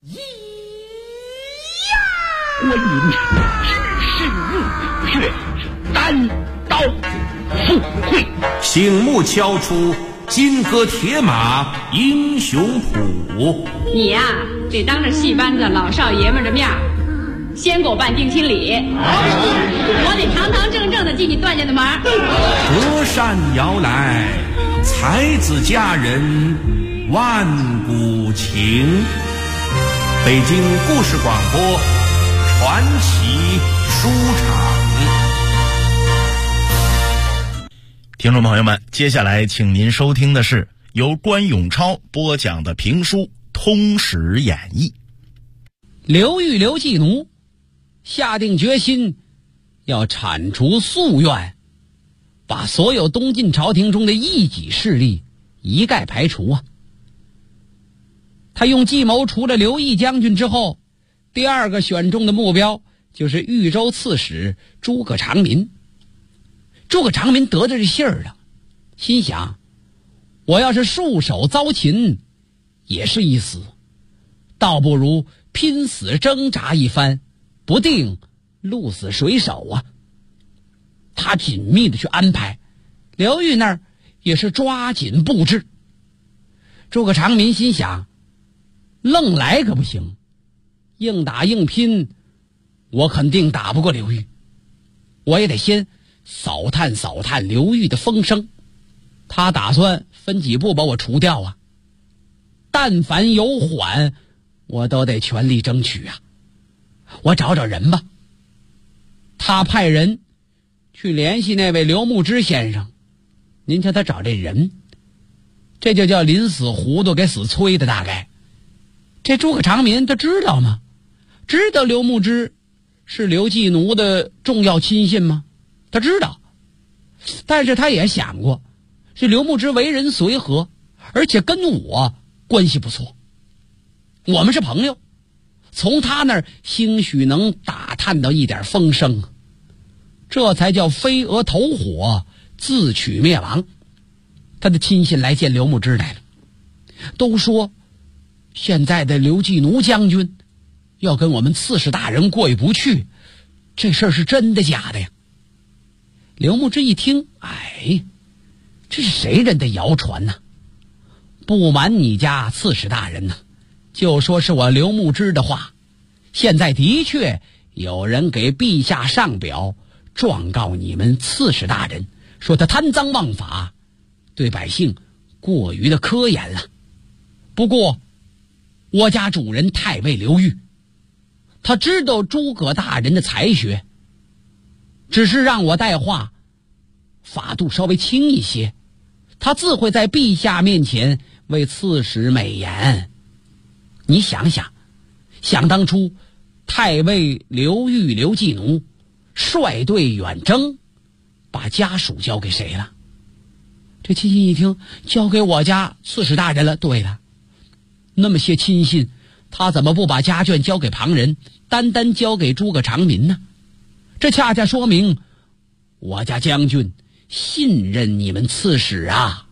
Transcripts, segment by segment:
观音只是怒血，单刀赴会。 醒目敲出金戈铁马英雄谱。 你呀，得当着戏班子老少爷们的面先给我办定亲礼，我得堂堂正正的进你段家的门。 隔山摇来，才子佳人万古情。北京故事广播传奇书场。 听众朋友们，接下来请您收听的是由关永超播讲的评书《通史演义》。 刘裕刘季奴下定决心要铲除夙愿，把所有东晋朝廷中的异己势力一概排除啊。他用计谋除了刘毅将军之后，第二个选中的目标就是豫州刺史诸葛长民。诸葛长民得着这信儿了，心想我要是束手遭擒也是一死，倒不如拼死挣扎一番，不定鹿死谁手啊。他紧密的去安排，刘裕那儿也是抓紧布置。诸葛长民心想愣来可不行，硬打硬拼我肯定打不过刘裕，我也得先扫探扫探刘裕的风声。他打算分几步把我除掉啊，但凡有缓我都得全力争取啊。我找找人吧。他派人去联系那位刘牧之先生。您瞧他找这人，这就叫临死糊涂给死催的。大概这诸葛长民他知道吗？知道刘牧之是刘季奴的重要亲信吗？他知道，但是他也想过，这刘牧之为人随和，而且跟我关系不错，我们是朋友，从他那儿兴许能打探到一点风声，这才叫飞蛾投火，自取灭亡。他的亲信来见刘牧之来了，都说现在的刘季奴将军要跟我们刺史大人过意不去，这事儿是真的假的呀？刘牧之一听，这是谁人的谣传呢？不瞒你家刺史大人呢，就说是我刘牧之的话，现在的确有人给陛下上表状告你们刺史大人，说他贪赃枉法，对百姓过于的苛严了。不过我家主人太尉刘裕，他知道诸葛大人的才学，只是让我带话，法度稍微轻一些，他自会在陛下面前为刺史美言。你想想，想当初太尉刘裕刘季奴率队远征，把家属交给谁了？这亲信一听，交给我家刺史大人了。对了，那么些亲信，他怎么不把家眷交给旁人，单单交给诸葛长民呢？这恰恰说明我家将军信任你们刺史啊！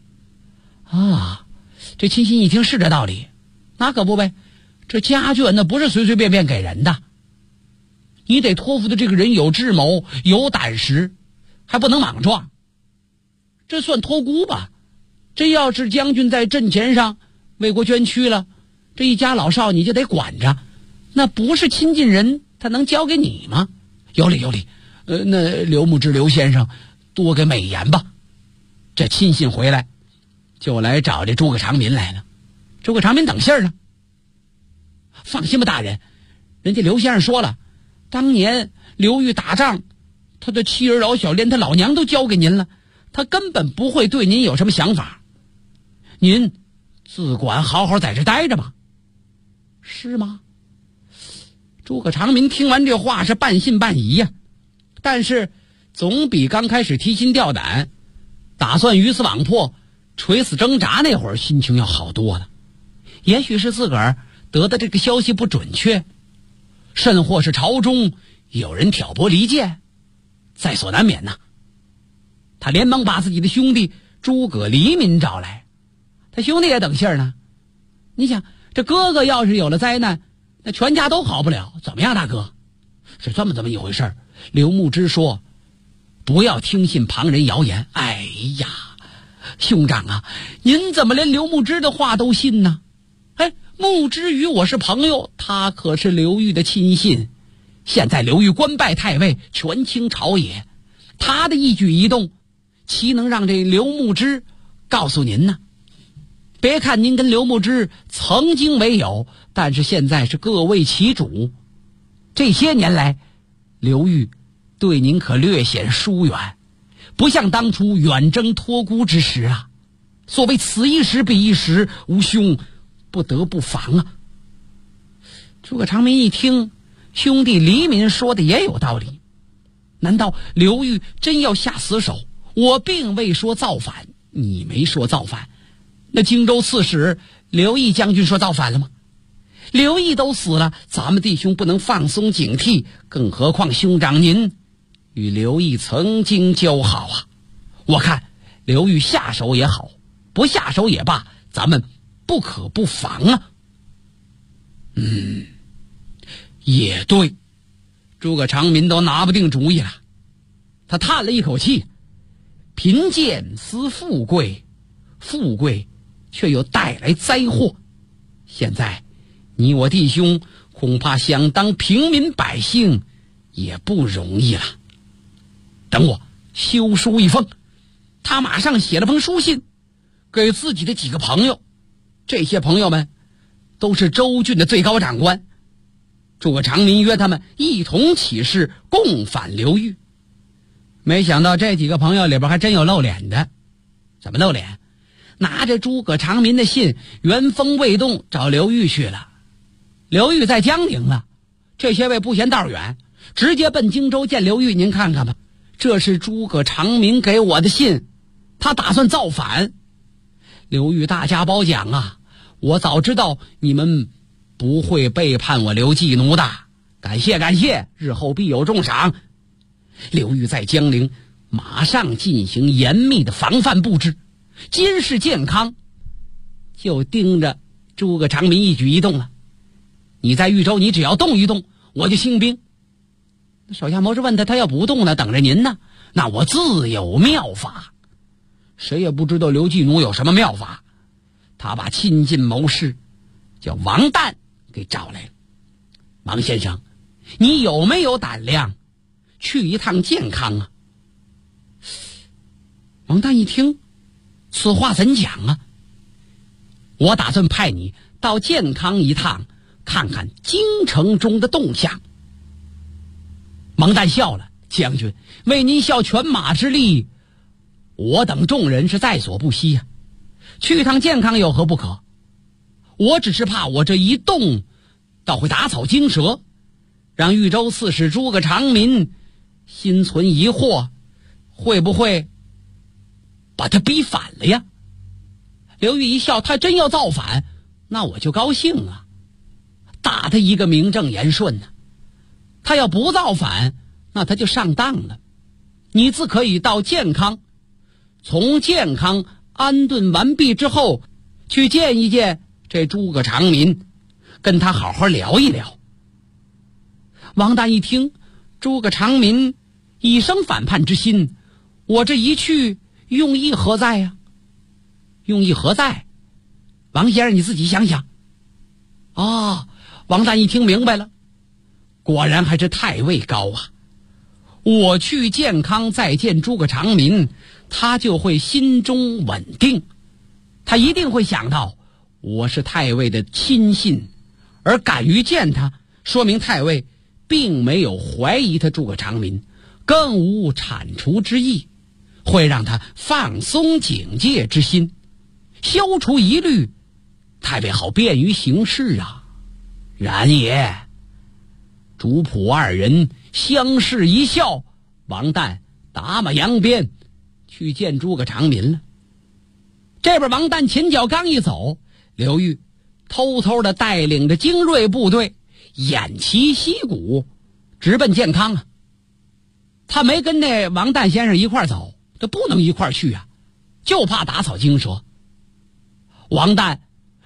这亲信一听是这道理，那可不呗，这家眷那不是随随便便给人的，你得托付的这个人有智谋有胆识，还不能莽撞，这算托孤吧。这要是将军在阵前上为国捐躯了，这一家老少你就得管着，那不是亲近人他能交给你吗？有理有理，那刘牧之刘先生多给美言吧。这亲信回来就来找这诸葛长民来了。诸葛长民等信儿呢，放心吧大人，人家刘先生说了，当年刘裕打仗，他的妻儿老小连他老娘都交给您了，他根本不会对您有什么想法，您自管好好在这待着吧。是吗？诸葛长民听完这话是半信半疑呀，但是总比刚开始提心吊胆打算鱼死网破垂死挣扎那会儿心情要好多了。也许是自个儿得的这个消息不准确，甚或是朝中有人挑拨离间，在所难免呐。他连忙把自己的兄弟诸葛黎民找来，他兄弟也等信儿呢。你想这哥哥要是有了灾难，那全家都好不了。怎么样，大哥？是这么一回事儿。刘牧之说，不要听信旁人谣言。哎呀，兄长啊，您怎么连刘牧之的话都信呢？哎，牧之与我是朋友，他可是刘裕的亲信。现在刘裕官拜太尉，权倾朝野，他的一举一动，岂能让这刘牧之告诉您呢？别看您跟刘牧之曾经为友，但是现在是各为其主。这些年来，刘裕对您可略显疏远，不像当初远征托孤之时啊。所谓此一时彼一时，吾兄不得不防啊。诸葛长民一听，兄弟黎民说的也有道理。难道刘裕真要下死手？我并未说造反，你没说造反，那荆州刺史刘毅将军说造反了吗？刘毅都死了，咱们弟兄不能放松警惕，更何况兄长您与刘毅曾经交好啊。我看刘裕下手也好，不下手也罢，咱们不可不防啊。也对。诸葛长民都拿不定主意了，他叹了一口气，贫贱思富贵，富贵却又带来灾祸。现在你我弟兄恐怕想当平民百姓也不容易了。等我修书一封。他马上写了封书信给自己的几个朋友，这些朋友们都是州郡的最高长官。诸葛长民约他们一同起事，共反刘裕。没想到这几个朋友里边还真有露脸的。怎么露脸？拿着诸葛长民的信原封未动找刘裕去了。刘裕在江宁了，这些位不嫌道远，直接奔荆州见刘裕。您看看吧，这是诸葛长民给我的信，他打算造反。刘裕大加褒奖啊，我早知道你们不会背叛我刘季奴的，感谢感谢，日后必有重赏。刘裕在江陵马上进行严密的防范布置，监视健康，就盯着诸葛长民一举一动了。你在豫州，你只要动一动，我就兴兵。手下谋士问他，他要不动呢，等着您呢。那我自有妙法。谁也不知道刘季奴有什么妙法。他把亲近谋士叫王旦给找来了。王先生，你有没有胆量去一趟健康啊？王旦一听，此话怎讲啊？我打算派你到健康一趟，看看京城中的动向。王旦笑了，将军，为您效犬马之力，我等众人是在所不惜啊。去一趟健康有何不可？我只是怕我这一动，倒会打草惊蛇，让豫州刺史诸葛长民心存疑惑，会不会把他逼反了呀？刘裕一笑，他真要造反，那我就高兴啊，打他一个名正言顺呢。他要不造反，那他就上当了。你自可以到健康，从健康安顿完毕之后，去见一见这诸葛长民，跟他好好聊一聊。王旦一听，诸葛长民一生反叛之心，我这一去用意何在呀？用意何在？王先生你自己想想。王旦一听明白了，果然还是太尉高啊。我去健康再见诸葛长民，他就会心中稳定，他一定会想到我是太尉的亲信，而敢于见他，说明太尉并没有怀疑他诸葛长民，更无铲除之意，会让他放松警戒之心，消除疑虑，太尉好便于行事啊。然也。主仆二人相视一笑，王旦打马扬鞭去见诸葛长民了。这边王旦前脚刚一走，刘裕偷偷的带领着精锐部队偃旗息鼓，直奔健康啊。他没跟那王旦先生一块走，这不能一块去啊，就怕打草惊蛇。王旦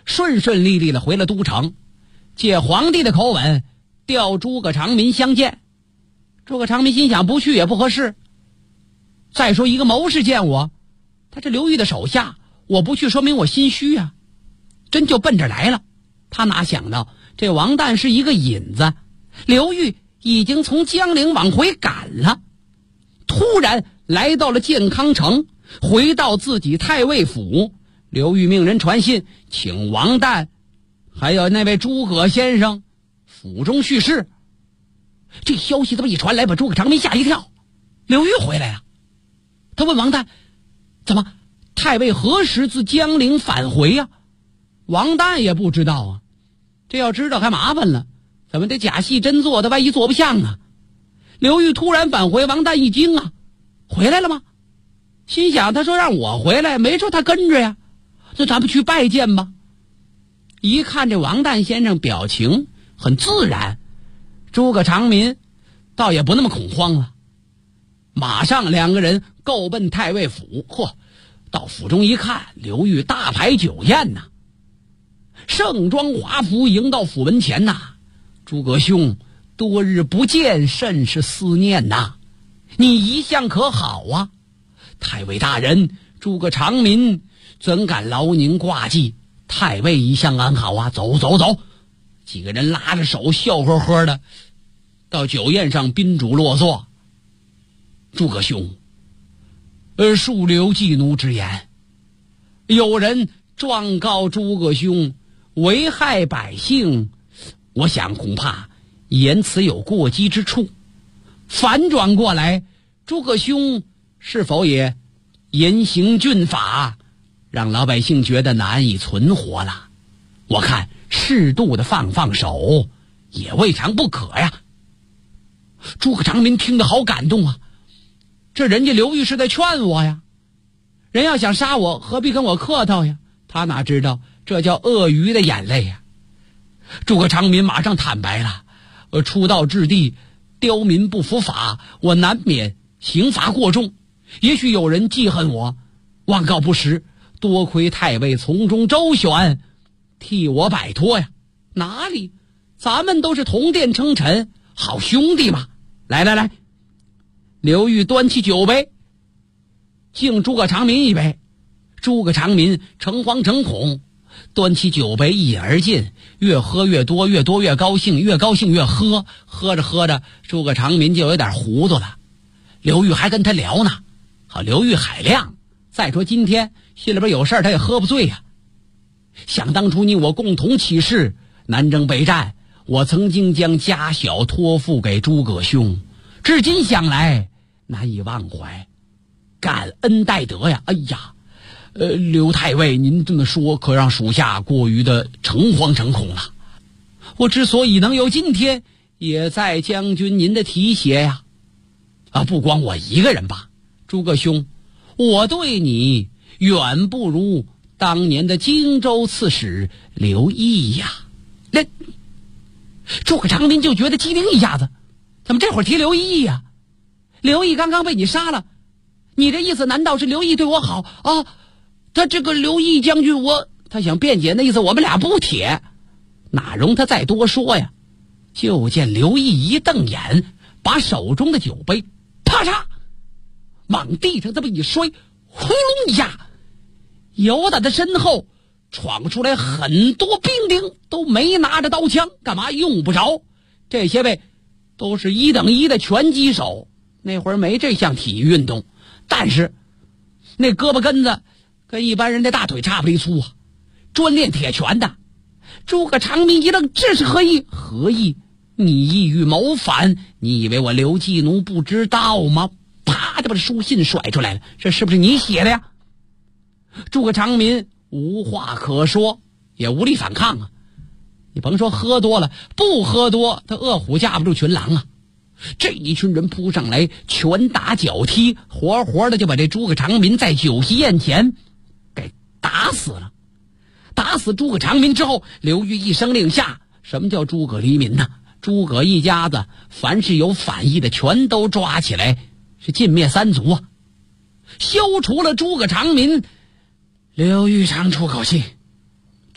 顺顺利利的回了都城，借皇帝的口吻调诸葛长民相见。诸葛长民心想，不去也不合适，再说一个谋士见我，他这刘裕的手下，我不去说明我心虚啊，真就奔着来了。他哪想到这王旦是一个引子，刘裕已经从江陵往回赶了，突然来到了建康城，回到自己太尉府。刘裕命人传信，请王旦还有那位诸葛先生府中叙事。这消息这么一传来，把诸葛长民吓一跳。刘裕回来了，他问王旦，怎么太尉何时自江陵返回呀？王旦也不知道啊，这要知道还麻烦了，怎么这假戏真做的，万一做不像啊？刘裕突然返回，王旦一惊啊，回来了吗？心想，他说让我回来，没说他跟着呀，那咱们去拜见吧。一看这王旦先生表情很自然，诸葛长民倒也不那么恐慌了。马上两个人够奔太尉府。到府中一看，刘裕大排酒宴呐，盛装华服迎到府门前呐。诸葛兄，多日不见，甚是思念呐，你一向可好啊？太尉大人，诸葛长民怎敢劳您挂记，太尉一向安好啊。走走走，几个人拉着手笑呵呵的到酒宴上宾主落座。诸葛兄，恕刘季奴之言，有人状告诸葛兄危害百姓，我想恐怕言辞有过激之处。反转过来，诸葛兄是否也严刑峻法，让老百姓觉得难以存活了？我看适度的放手也未尝不可呀。诸葛长民听得好感动啊，这人家刘裕是在劝我呀，人要想杀我，何必跟我客套呀？他哪知道这叫鳄鱼的眼泪呀。诸葛长民马上坦白了，出道至地，刁民不服法，我难免刑罚过重，也许有人记恨我，妄告不实，多亏太尉从中周旋，替我摆脱呀。哪里，咱们都是同殿称臣，好兄弟嘛。来来来，刘裕端起酒杯，敬诸葛长民一杯。诸葛长民诚惶诚恐，端起酒杯一饮而尽，越喝越多，越多越高兴，越高兴越喝。喝着喝着，诸葛长民就有点糊涂了。刘裕还跟他聊呢，好，刘裕海量。再说今天心里边有事儿，他也喝不醉呀。想当初你我共同起事，南征北战，我曾经将家小托付给诸葛兄，至今想来难以忘怀，感恩戴德呀。哎呀，刘太尉，您这么说可让属下过于的诚惶诚恐了。我之所以能有今天，也在将军您的提携呀。不光我一个人吧，诸葛兄，我对你远不如当年的荆州刺史刘毅呀。那诸葛长民就觉得机灵一下子，怎么这会儿提刘毅呀？刘毅刚刚被你杀了，你这意思难道是刘毅对我好啊？他这个刘毅将军，他想辩解，那意思我们俩不铁，哪容他再多说呀？就见刘毅一瞪眼，把手中的酒杯啪嚓往地上这么一摔，呼隆一下，由他的身后闯出来很多兵丁，都没拿着刀枪，干嘛用不着？这些位都是1等1的拳击手，那会儿没这项体育运动，但是那胳膊根子跟一般人的大腿差不离粗啊，专练铁拳的。诸葛长民一愣，这是何意？何意？你意欲谋反？你以为我刘季奴不知道吗？啪就把这书信甩出来了，这是不是你写的呀？诸葛长民无话可说，也无力反抗啊。你甭说喝多了，不喝多，他饿虎架不住群狼啊。这一群人扑上来，拳打脚踢，活活的就把这诸葛长民在酒席宴前给打死了。打死诸葛长民之后，刘裕一声令下，什么叫诸葛黎民呢？诸葛一家子凡是有反意的全都抓起来，是尽灭三族啊。消除了诸葛长民，刘裕长出口气，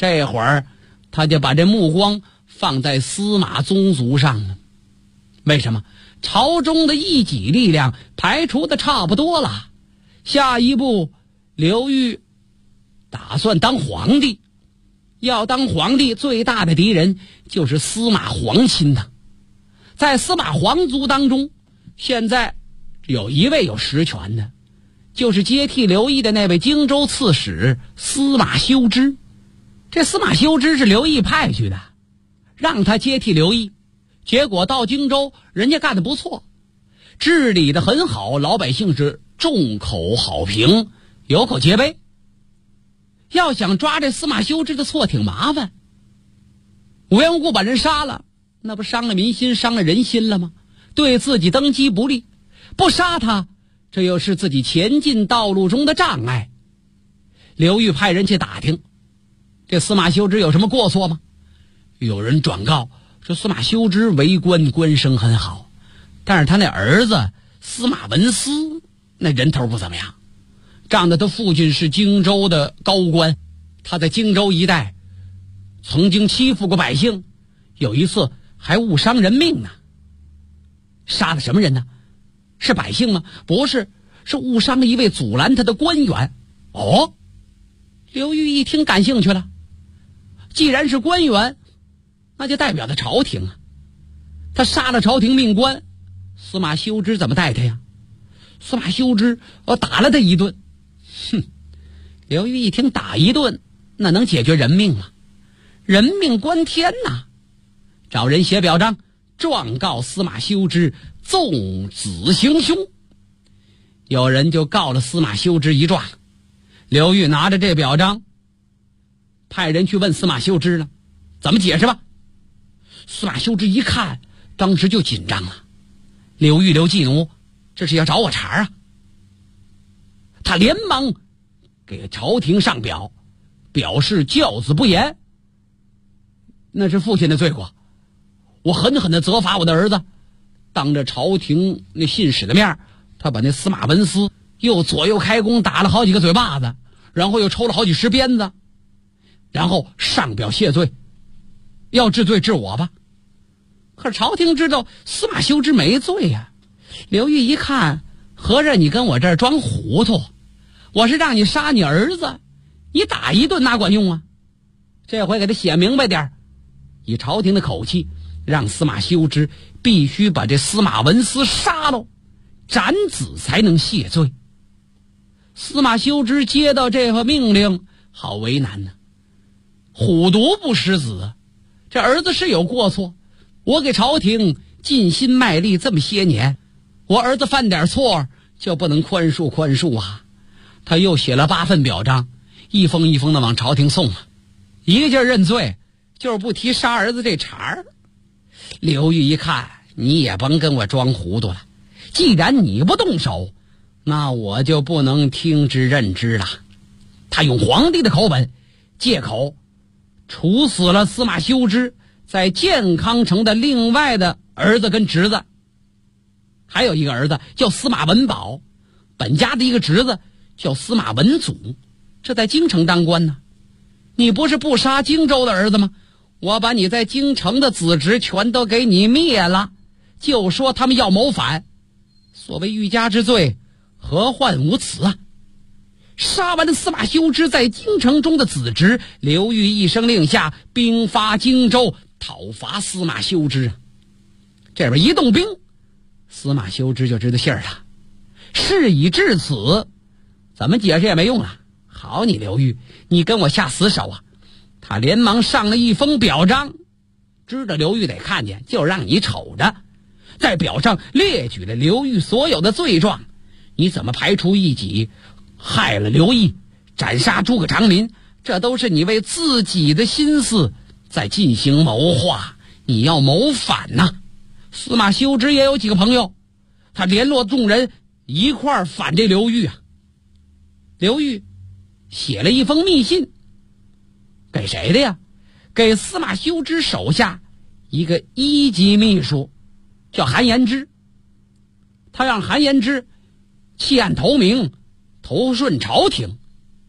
这会儿他就把这目光放在司马宗族上了。为什么？朝中的异己力量排除的差不多了，下一步刘裕打算当皇帝。要当皇帝，最大的敌人就是司马皇亲呐。在司马皇族当中，现在有一位有实权的，就是接替刘毅的那位荆州刺史司马修之。这司马修之是刘毅派去的，让他接替刘毅，结果到荆州人家干得不错，治理得很好，老百姓是众口好评，有口皆碑。要想抓这司马修之的错挺麻烦，无缘无故把人杀了，那不伤了民心伤了人心了吗？对自己登基不利，不杀他，这又是自己前进道路中的障碍。刘裕派人去打听这司马修之有什么过错吗？有人转告说司马修之为官，官声很好，但是他那儿子司马文思那人头不怎么样，仗着他父亲是荆州的高官，他在荆州一带曾经欺负过百姓，有一次还误伤人命呢。杀了什么人呢？是百姓吗？不是，是误伤了一位阻拦他的官员。哦，刘裕一听感兴趣了，既然是官员，那就代表着朝廷啊。他杀了朝廷命官，司马修之怎么待他呀？司马修之打了他一顿。哼，刘裕一听打一顿那能解决人命吗？人命关天呐！找人写表彰状告司马修之纵子行凶。有人就告了司马修之一状。刘裕拿着这表彰派人去问司马修之了，怎么解释吧？司马修之一看当时就紧张了，刘裕刘季奴这是要找我茬啊！他连忙给朝廷上表，表示教子不严，那是父亲的罪过，我狠狠地责罚我的儿子。当着朝廷那信使的面，他把那司马文思又左右开弓打了好几个嘴巴子，然后又抽了好几十鞭子，然后上表谢罪，要治罪治我吧。可是朝廷知道司马修之没罪呀。刘裕一看，合着你跟我这儿装糊涂，我是让你杀你儿子，你打一顿哪管用啊？这回给他写明白点，以朝廷的口气，让司马修之必须把这司马文思杀了，斩子才能谢罪。司马修之接到这个命令，好为难呢。虎毒不食子，这儿子是有过错，我给朝廷尽心卖力这么些年，我儿子犯点错就不能宽恕啊。他又写了8份表彰，一封一封的往朝廷送啊，一个劲儿认罪，就是不提杀儿子这茬儿。刘裕一看，你也甭跟我装糊涂了，既然你不动手，那我就不能听之任之了。他用皇帝的口本，借口处死了司马修之在建康城的另外的儿子跟侄子，还有一个儿子叫司马文宝，本家的一个侄子叫司马文祖，这在京城当官呢。你不是不杀荆州的儿子吗？我把你在京城的子侄全都给你灭了，就说他们要谋反。所谓欲加之罪，何患无辞啊？杀完司马修之在京城中的子侄，刘裕一声令下，兵发荆州，讨伐司马修之。这边一动兵，司马修之就知道信儿了。事已至此，怎么解释也没用了。好你刘裕，你跟我下死手啊！他连忙上了一封表彰，知道刘裕得看见，就让你瞅着。在表上列举了刘裕所有的罪状，你怎么排除异己，害了刘毅，斩杀诸葛长林，这都是你为自己的心思在进行谋划，你要谋反呐。司马修之也有几个朋友，他联络众人一块儿反这刘裕啊。刘裕写了一封密信，给谁的呀？给司马修之手下一个1级秘书，叫韩延之。他让韩延之弃暗投明，投顺朝廷。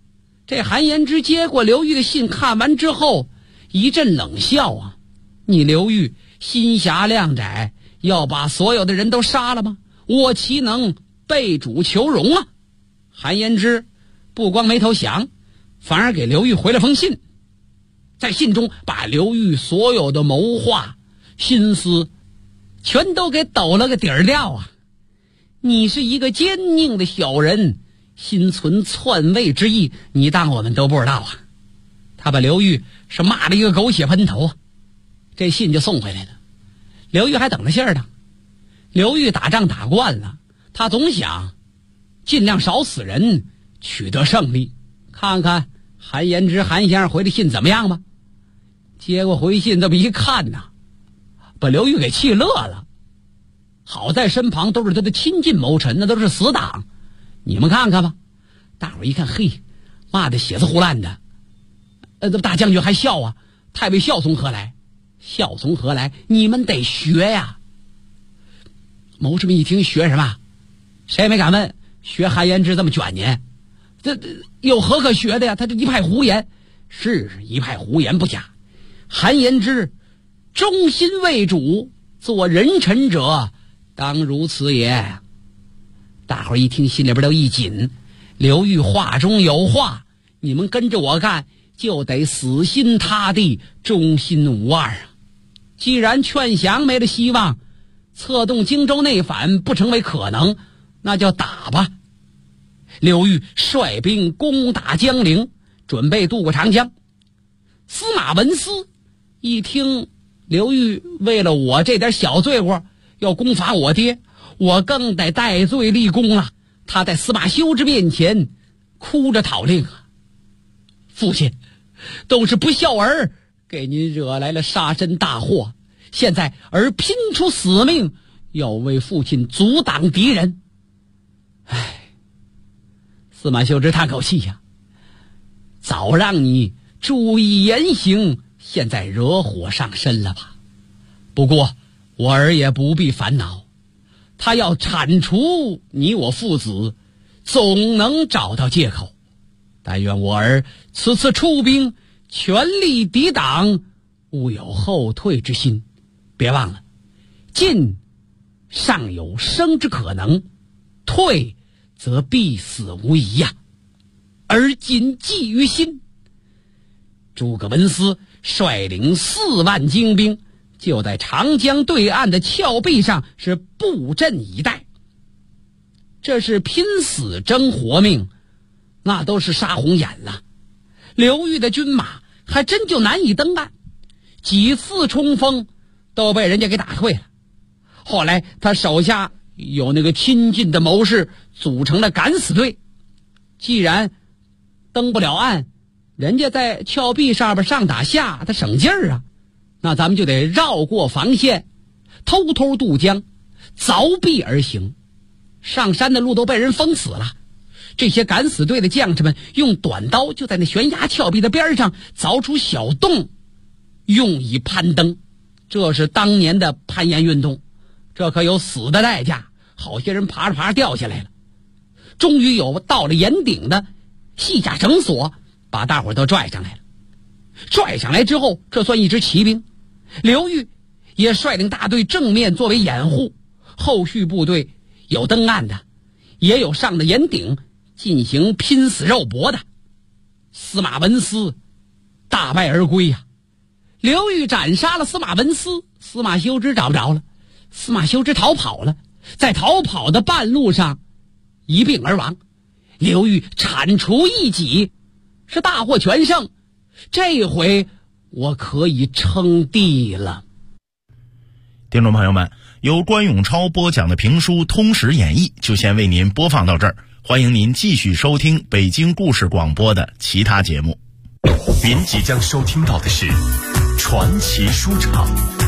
这韩延之接过刘玉的信，看完之后一阵冷笑啊，你刘玉心狭量窄，要把所有的人都杀了吗？我岂能背主求荣啊？韩延之不光没投降，反而给刘玉回了封信，在信中把刘玉所有的谋划心思全都给抖了个底儿掉啊！你是一个奸佞的小人，心存篡位之意，你当我们都不知道啊？他把刘玉是骂了一个狗血喷头啊！这信就送回来了，刘玉还等着信儿呢。刘玉打仗打惯了，他总想尽量少死人，取得胜利。看看韩延之韩先生回的信怎么样吧？接过回信这么一看呐，把刘玉给气乐了。好在身旁都是他的亲近谋臣，那都是死党，你们看看吧。大伙一看，嘿，骂的血丝呼烂的，大将军还笑啊，太尉笑从何来？笑从何来？你们得学呀！谋士们一听，学什么？谁也没敢问。学韩延之这么卷您，这有何可学的呀？他这一派胡言，是一派胡言不假。韩延之忠心为主，做人臣者当如此也。大伙一听，心里边都一紧。刘玉话中有话，你们跟着我干，就得死心塌地，忠心无二啊！既然劝降没了希望，策动荆州内反不成为可能，那就打吧。刘玉率兵攻打江陵，准备渡过长江。司马文思一听刘玉为了我这点小罪过要攻伐我爹，我更得戴罪立功了。他在司马修之面前哭着讨令啊，父亲，都是不孝儿给您惹来了杀身大祸，现在儿拼出死命要为父亲阻挡敌人。唉，司马修之叹口气呀，早让你注意言行，现在惹火上身了吧？不过我儿也不必烦恼，他要铲除你我父子，总能找到借口。但愿我儿此次出兵，全力抵挡，勿有后退之心。别忘了，进尚有生之可能，退则必死无疑呀！而谨记于心。诸葛文思率领4万精兵，就在长江对岸的峭壁上是布阵以待。这是拼死争活命，那都是杀红眼了。刘玉的军马还真就难以登岸，几次冲锋都被人家给打退了。后来他手下有那个亲近的谋士组成了敢死队，既然登不了岸，人家在峭壁上边上打下，他省劲儿啊，那咱们就得绕过防线，偷偷渡江，凿壁而行。上山的路都被人封死了，这些敢死队的将士们用短刀就在那悬崖峭壁的边上凿出小洞，用以攀登。这是当年的攀岩运动，这可有死的代价，好些人爬着爬着掉下来了。终于有到了岩顶的，系下绳索把大伙都拽上来了。拽上来之后，这算一支骑兵，刘玉也率领大队正面作为掩护，后续部队有登岸的，也有上的岩顶进行拼死肉搏的。司马文思大败而归呀！刘玉斩杀了司马文思，司马修之找不着了，司马修之逃跑了，在逃跑的半路上一病而亡。刘玉铲除异己，是大获全胜，这回我可以称帝了。 听众朋友们，由关永超播讲的评书《通史演义》就先为您播放到这儿，欢迎您继续收听北京故事广播的其他节目。 您即将收听到的是传奇书场。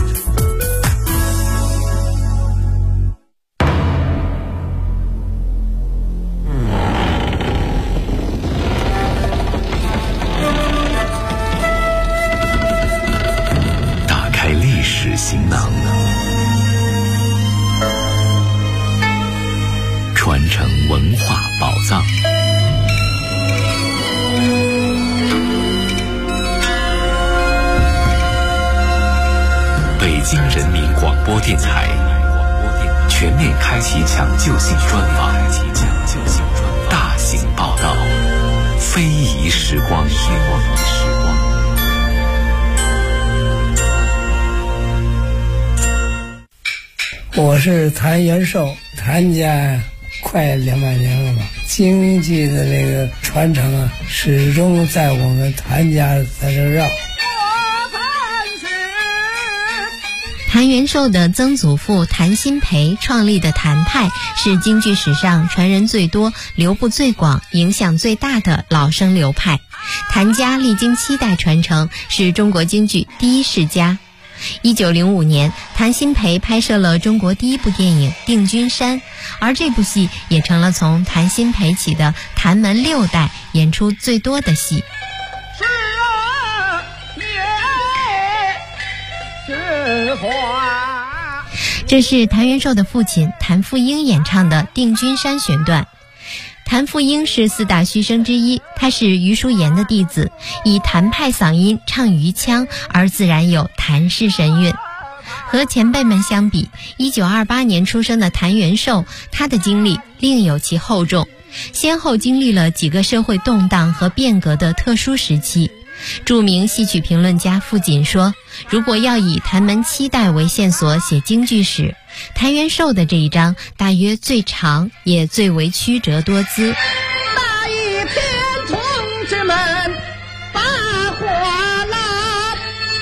打开历史行囊，传承文化宝藏。 京人民广播电台全面开启抢救性专访，大型报道，非遗时光。 我是谭元寿，谭家快200年了吧，京剧的这个传承啊，始终在我们谭家在这绕。 谭元寿的曾祖父谭鑫培创立的谭派是京剧史上传人最多、流布最广、影响最大的老生流派。谭家历经7代传承，是中国京剧第一世家。1905年，谭鑫培拍摄了中国第一部电影《定军山》，而这部戏也成了从谭鑫培起的谭门6代演出最多的戏。这是谭元寿的父亲谭富英演唱的《定军山》选段。谭富英是4大须生之一，他是余叔岩的弟子，以谭派嗓音唱余腔，而自然有谭氏神韵。和前辈们相比，1928年出生的谭元寿，他的经历另有其厚重，先后经历了几个社会动荡和变革的特殊时期。著名戏曲评论家傅锦说，如果要以谭门7代为线索写京剧史，谭元寿的这一章大约最长，也最为曲折多姿。 大一片从之门把花拉，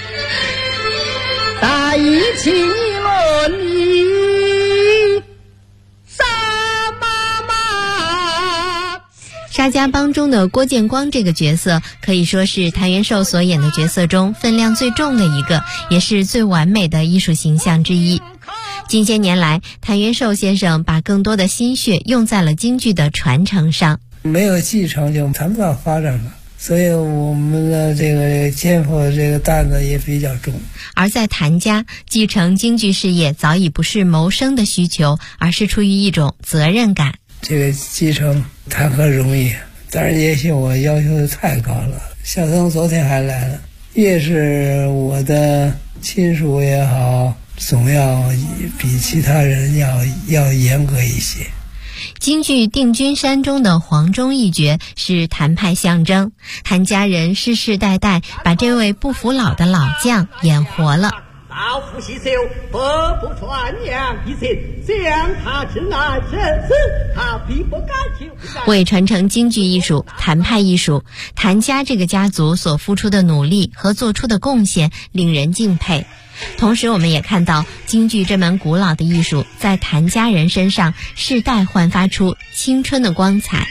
大一起论一杀妈妈。 沙家浜中的郭建光这个角色可以说是谭元寿所演的角色中分量最重的一个，也是最完美的艺术形象之一。近些年来，谭元寿先生把更多的心血用在了京剧的传承上。 没有继承就谈不到发展了，所以我们的这个肩负的这个担子也比较重。 而在谭家，继承京剧事业早已不是谋生的需求，而是出于一种责任感。 这个继承谈何容易，但是也许我要求太高了。小曾昨天还来了，越是我的亲属也好，总要比其他人要严格一些。 京剧《定军山》中的黄忠一角是谭派象征，谭家人世世代代把这位不服老的老将演活了。 老夫洗手，不传扬一切，将他之难生死，他必不敢求。 为传承京剧艺术、谭派艺术，谭家这个家族所付出的努力和做出的贡献令人敬佩。同时我们也看到京剧这门古老的艺术在谭家人身上世代焕发出青春的光彩。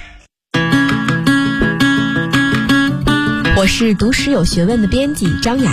我是读史有学问的编辑张雅。